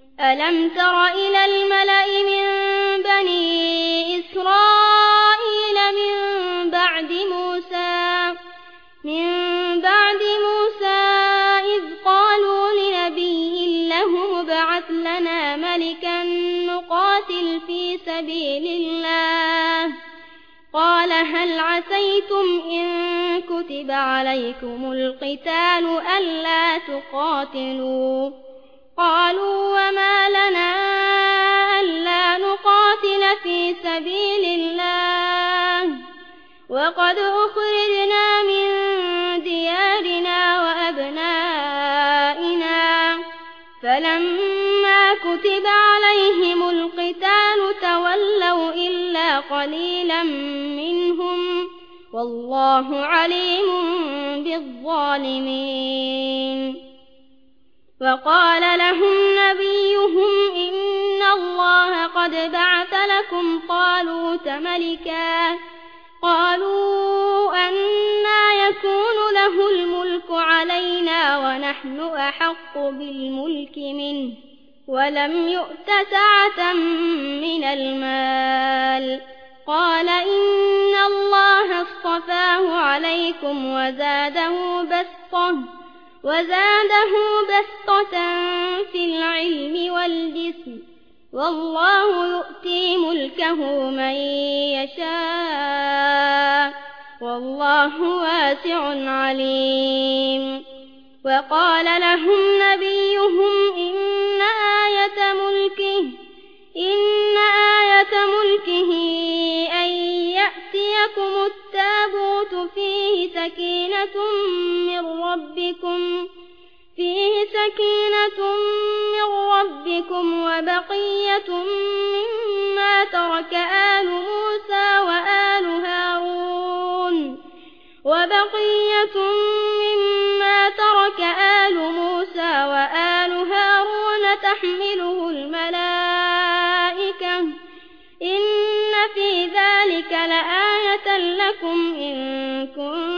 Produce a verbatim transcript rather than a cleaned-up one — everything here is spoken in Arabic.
ألم تر إلى الملأ من بني إسرائيل من بعد موسى من بعد موسى إذ قالوا لنبي له ابعث لنا ملكا نقاتل في سبيل الله قال هل عسيتم إن كتب عليكم القتال ألا تقاتلوا قالوا وما لنا ألا نقاتل في سبيل الله وقد أخرجنا من ديارنا وأبنائنا فلما كتب عليهم القتال تولوا إلا قليلا منهم والله عليم بالظالمين وقال لهم نبيهم إن الله قد بعث لكم طالوت ملكا قالوا أنى يكون له الملك علينا ونحن أحق بالملك منه ولم يؤت سعة من المال قال إن الله اصطفاه عليكم وزاده بسطة وزاده بسطة في العلم والجسم والله يؤتي ملكه من يشاء والله واسع عليم وقال لهم نبيهم إن آية ملكه إن آية ملكه أن يأتيكم التابوت فيه سكينة من ربكم فيه سكينة من ربكم وبقية مما ترك آل موسى وآل هارون وبقية مما ترك آل موسى وآل هارون تحمله الملائكة إن في ذلك لآية لكم إن كنتم